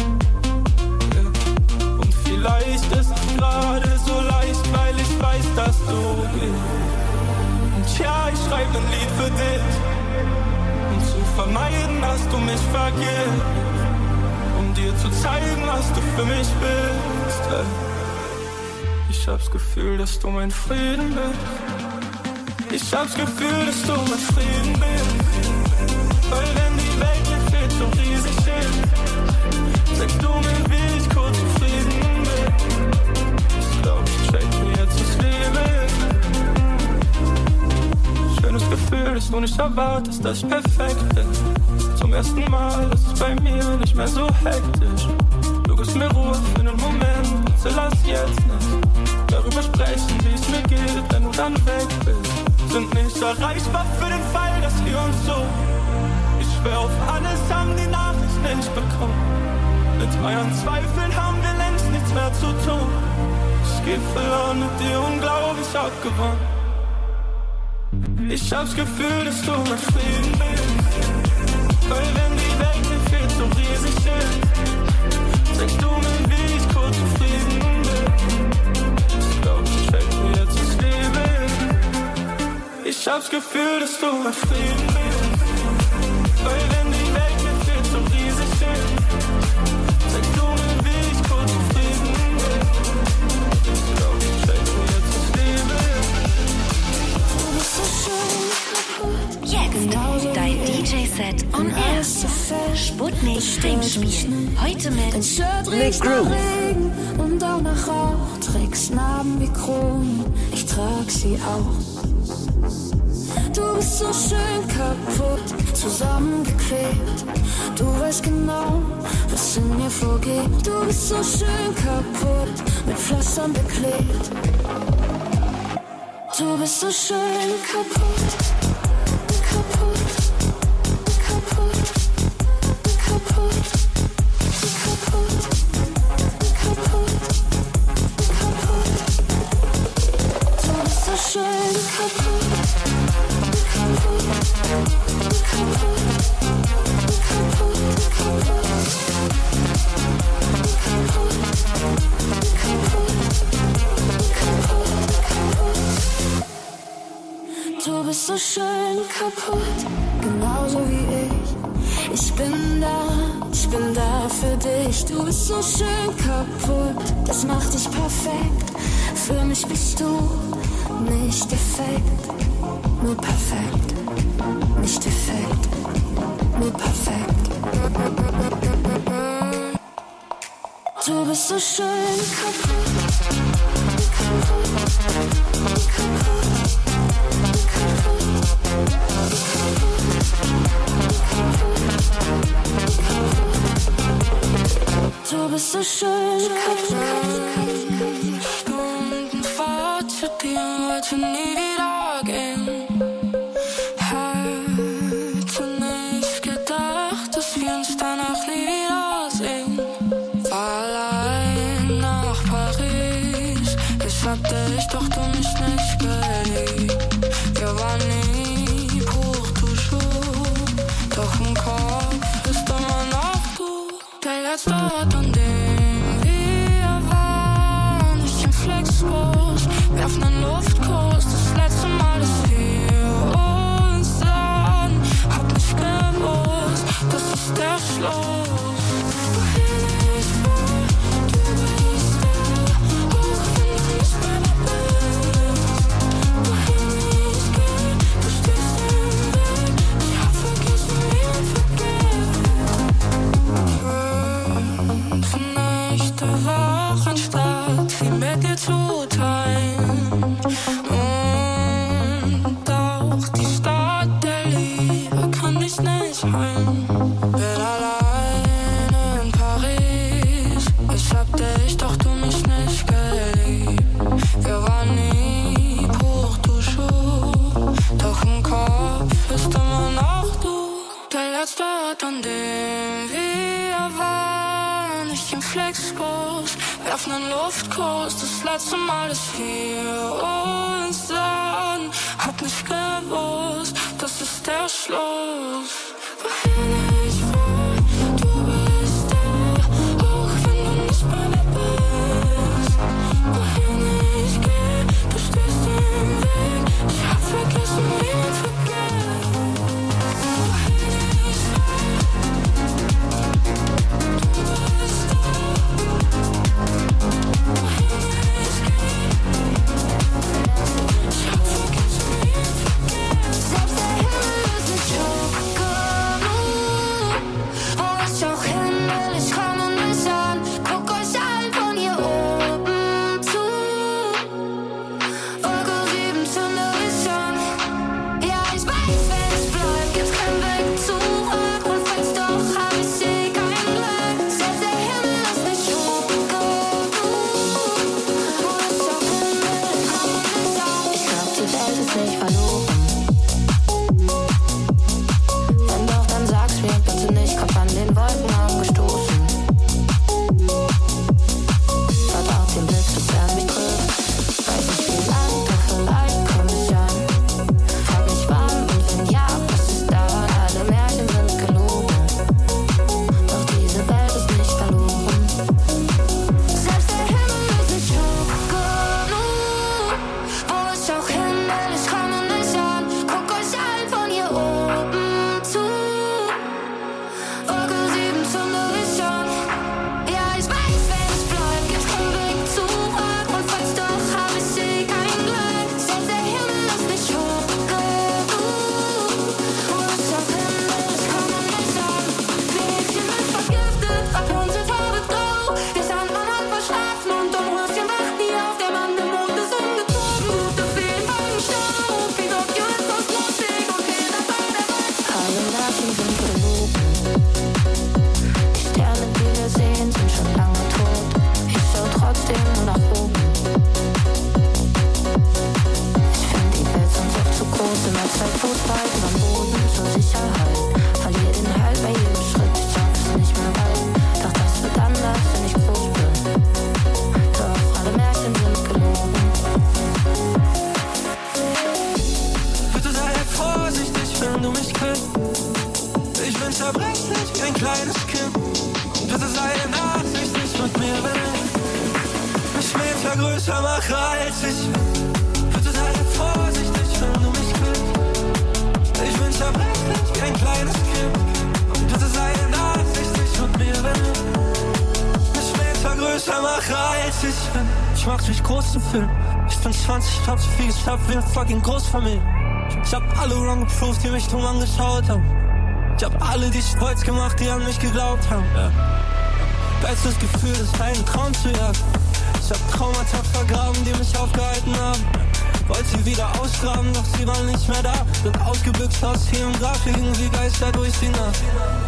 Und vielleicht ist es gerade so leicht, weil ich weiß, dass du gehst. Und ja, ich schreibe ein Lied für dich, um zu vermeiden, dass du mich vergisst. Um dir zu zeigen, was du für mich bist. Ich hab's Gefühl, dass du mein Frieden bist. Ich hab's Gefühl, dass du mein Frieden bist. Weil wenn die Welt mir viel zu riesig ist, sagst du mir, wie ich kurz zufrieden bin. Ich glaub, ich check mir jetzt das Leben. Schönes Gefühl, dass du nicht erwartest, dass ich perfekt bin. Zum ersten Mal ist es bei mir nicht mehr so hektisch. Du gibst mir Ruhe für einen Moment, bitte lass jetzt nicht darüber sprechen, wie es mir geht, wenn du dann weg bist. Sind nicht erreichbar für den Fall, dass wir uns so. Ich schwör auf alles, haben die Nachricht nicht bekommen. Mit euren Zweifeln haben wir längst nichts mehr zu tun. Ich geh verloren mit dir und glaub, ich hab gewonnen. Ich hab's Gefühl, dass du mein Frieden bist. Weil wenn die Welt mir viel zu riesig ist, sagst du mir, wie ich kurz zufrieden bin. Ich glaub, ich check mir jetzt das Leben. Ich hab's Gefühl, dass du mein Frieden bist. Weil wenn die Welt mir viel zu riesig ist, sagst du mir, wie ich kurz zufrieden bin. Ich glaub, ich check mir jetzt das Leben. Du bist so schön kaputt. Jetzt dein DJ-Set on Air. Sputnik Heimspiel. Heute mit Nick Groove. Und auch nach Rauch trägst Narben wie Kronen. Ich trag sie auch. Du bist so schön kaputt, zusammengeklebt. Du weißt genau, was in mir vorgeht. Du bist so schön kaputt, mit Pflastern beklebt. Du bist so schön kaputt, kaputt, kaputt, kaputt, kaputt, kaputt, kaputt. Du bist so schön kaputt. Du bist so schön kaputt, genauso wie ich. Ich bin da für dich. Du bist so schön kaputt, das macht dich perfekt. Für mich bist du nicht defekt, nur perfekt. Nicht defekt, nur perfekt. Du bist so schön kaputt, kaputt, kaputt. Du bist so schön kaputt. Stunden Fahrt zu dir, wollte nie wieder gehen. Hätte nicht gedacht, dass wir uns danach nie wiedersehen. War allein nach Paris, ich sagte ich, doch du mich nicht geliebt. Wir waren nie pour toujours, doch im Kopf ist immer noch du. Der letzte Ort, an dem wir waren, ich im Flexbus, werfen einen Luftkurs, das letzte Mal, dass wir uns sahen, hab nicht gewusst, das ist der Schluss. Wohin ich war, du bist da, auch wenn du nicht bei mir bist. Wohin ich geh, du stehst im Weg, ich hab vergessen, wie man vergeht. Nächte wach anstatt viel mit dir zu teilen. Und auch die Stadt der Liebe kann ich nicht heilen. Bin allein an dem wir waren. Ich ging Flexkurs, werf nen Luftkurs. Das letzte Mal, dass wir uns sahen. Hab nicht gewusst, das ist der Schluss. Wohin ich will, du bist da, auch wenn du nicht bei mir bist. Wohin ich geh, du stehst im Weg. Ich hab vergessen, wie man vergisst. Wohin ich will, du bist da. Wohin ich geh, ich hab vergessen, wie man vergisst. Selbst der Himmel ist nicht schön genug. Wo ich auch hin will, ich komm und mich an. Guck euch allen von hier oben zu. Wolke 7 zünde ich an. Ja, ich weiß, wenn ich bleib, gibt's keinen Weg zurück. Und falls doch, hab ich eh kein Glück. Selbst der Himmel ist nicht schön genug. Wo ich auch hin will, ich komm und mich an. Ich glaub, die Welt ist nicht verloren. Wenn doch, dann sag's mir bitte nicht, Kopf an den Wolken abgestoßen. Vertraut den Blitz, bis er mich trifft. Weiß nicht wie lang, doch vielleicht komm ich an. Frag mich wann und wenn ja, was ist da? Alle Märchen sind gelogen. Doch diese Welt ist nicht verloren. Selbst der Himmel ist nicht hoch genug. Wo ich auch hin will, ich komm und mich an. Guck euch allen von hier oben zu. Wolke 7 zünde ich an. Ja, ich weiß, wenn ich bleib, gibt's keinen Weg zurück. Und falls doch, hab ich eh kein Glück. Selbst der Himmel ist nicht hoch genug. Wo ich auch hin will, ich komm und mich an. Mädchen ist vergiftet, Rapunzel Farbe grau. Der Sandmann hat verschlafen und Dornröschen wacht nie auf. Der Mann im Mond ist umgezogen, gute Feen fangen Staub. Pinocchio ist kosmosig und Peter Pan, der weiß. Alle Märchen sind gelogen. Die Sterne, die wir sehen, sind schon lange tot. Ich schau trotzdem nur nach oben. Ich find die Welt sonst auch zu groß. Immer 2 Fuß weit überm Boden zur Sicherheit. Verlier den Halt bei jedem Schritt. Ich schaff es nicht mehr weit. Doch das wird anders, wenn ich groß bin. Doch alle Märchen sind gelogen. Bitte sei vorsichtig, wenn du mich küsst. Ich bin zerbrechlich wie ein kleines Kind. Bitte sei nachsichtig mit mir, wenn ich mich Meter größer mache als ich bin. Bitte sei vorsichtig, wenn du mich küsst. Ich bin zerbrechlich wie ein kleines Kind. Bitte sei nachsichtig mit mir, wenn ich mich Meter größer mache als ich bin. Ich mach mich groß zu fühlen. Ich bin 20, ich hab so viel geschafft wie eine fucking Großfamilie. Ich hab alle wrong approved, die mich dumm angeschaut haben. Ich hab alle die stolz gemacht, die an mich geglaubt haben. Bestes Gefühl, ist einen Traum zu jagen. Ich hab Traumata vergraben, die mich aufgehalten haben. Wollte sie wieder ausgraben, doch sie waren nicht mehr da. Sind ausgebüxt aus hier im Grab, fliegen wie Geister durch die Nacht.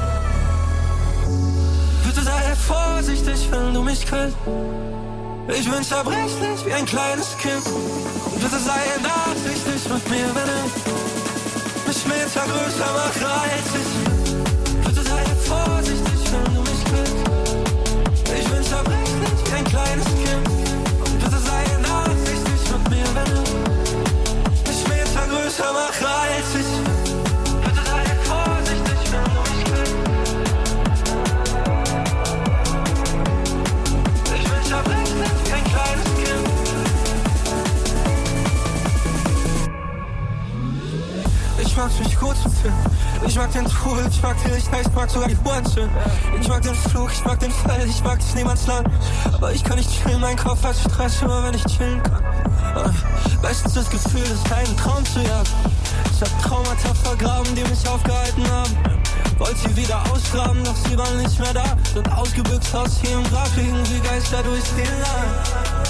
Bitte sei vorsichtig, wenn du mich küsst. Ich bin zerbrechlich wie ein kleines Kind. Bitte sei nachsichtig mit mir, wenn ich mich Meter größer mache als ich bin. Bitte sei vorsichtig, wenn du mich küsst. Ich bin zerbrechlich wie ein kleines Kind. Bitte sei nachsichtig mit mir, wenn ich mich Meter größer mache als ich bin. Bitte sei vorsichtig, wenn du mich küsst. Ich bin zerbrechlich wie ein kleines Kind. Ich mag mich gut zu fühlen. Ich mag den Pool, ich mag die Lichter, ich mag sogar die Uhren schön. Ich mag den Flug, ich mag den Fall, ich mag das Niemandsland. Aber ich kann nicht chillen, mein Kopf hat Stress, immer wenn ich chillen kann. Bestens das Gefühl, ist einen Traum zu jagen. Ich hab Traumata vergraben, die mich aufgehalten haben. Wollte sie wieder ausgraben, doch sie waren nicht mehr da. Sind ausgebüxt aus hier im Grab, fliegen wie Geister durch den Land.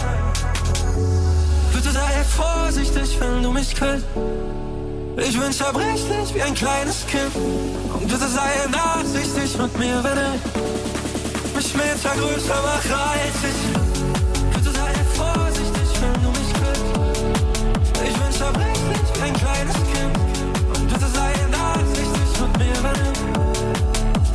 Bitte sei vorsichtig, wenn du mich küsst. Ich bin zerbrechlich wie ein kleines Kind. Und bitte sei nachsichtig mit mir, wenn ich mich Meter größer mache als ich bin. Bitte sei vorsichtig, wenn du mich küsst. Ich bin zerbrechlich wie ein kleines Kind. Und bitte sei nachsichtig mit mir, wenn ich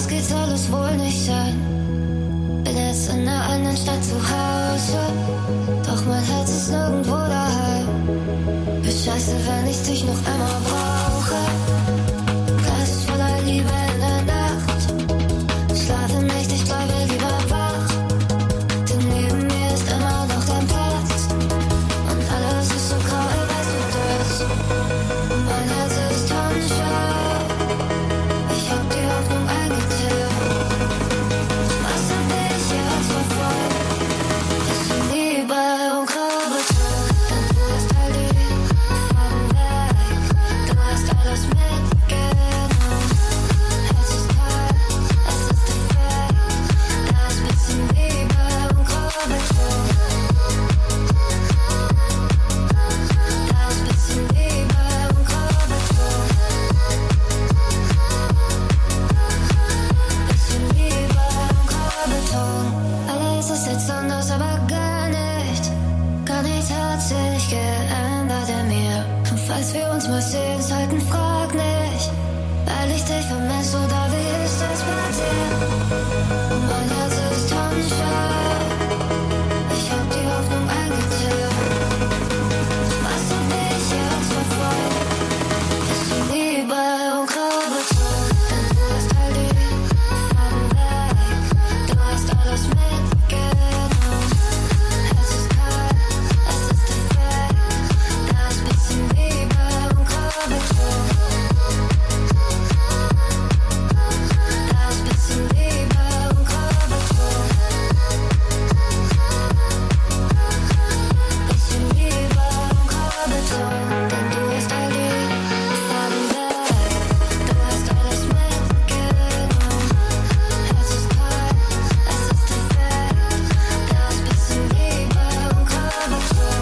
das geht alles wohl nicht sein. Bin jetzt in einer anderen Stadt zu Hause, doch mein Herz ist nirgendwo daheim. Ist scheiße, wenn ich dich noch einmal brauche. Glas voller Liebe in der Nacht. Schlafe nicht, ich bleibe lieber wach. Denn neben mir ist immer noch dein Platz. Und alles ist so grau, weißt du das? Mein Herz ist tonnenscharf. Ich hab die Hoffnung eingetippt. Was hab ich jetzt verfolgt? Bisschen Liebe und Grabeton. Denn du hast all die Farben weg. Du hast alles mitgenommen. Es ist kalt, es ist defekt. Da ist bisschen Liebe und Grabeton. Da ist bisschen Liebe und Grabeton. Bisschen Liebe und Grabeton. Alles ist jetzt anders, aber gar nicht. Gar nichts hat sich geändert in mir. Und falls wir uns mal sehen sollten, frag nicht. Weil ich dich vermisse, oder wie ist das bei dir? Mein Herz ist tonnenscharf. Ich hab die Hoffnung eingetippt. Was hab ich jetzt verfolgt? Bisschen Liebe und Grabeton. Denn du hast all die Farben weg. Du hast alles mitgenommen. Es ist kalt, es ist defekt. Da ist bisschen Liebe und Grabeton. Da ist bisschen Liebe und Grabeton. Bisschen Liebe und Grabeton. Denn du hast all die Farben weg. Du hast alles mitgenommen. Es ist kalt, es ist defekt. Da ist bisschen Liebe und Grabeton.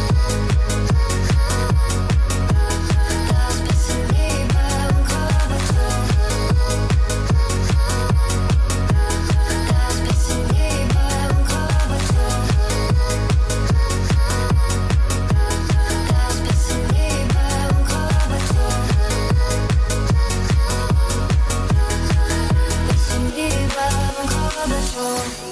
Da ist bisschen Liebe und Grabeton. Da ist bisschen Liebe und Grabeton. Da ist bisschen Liebe und Grabeton. Bisschen Liebe und Grabeton.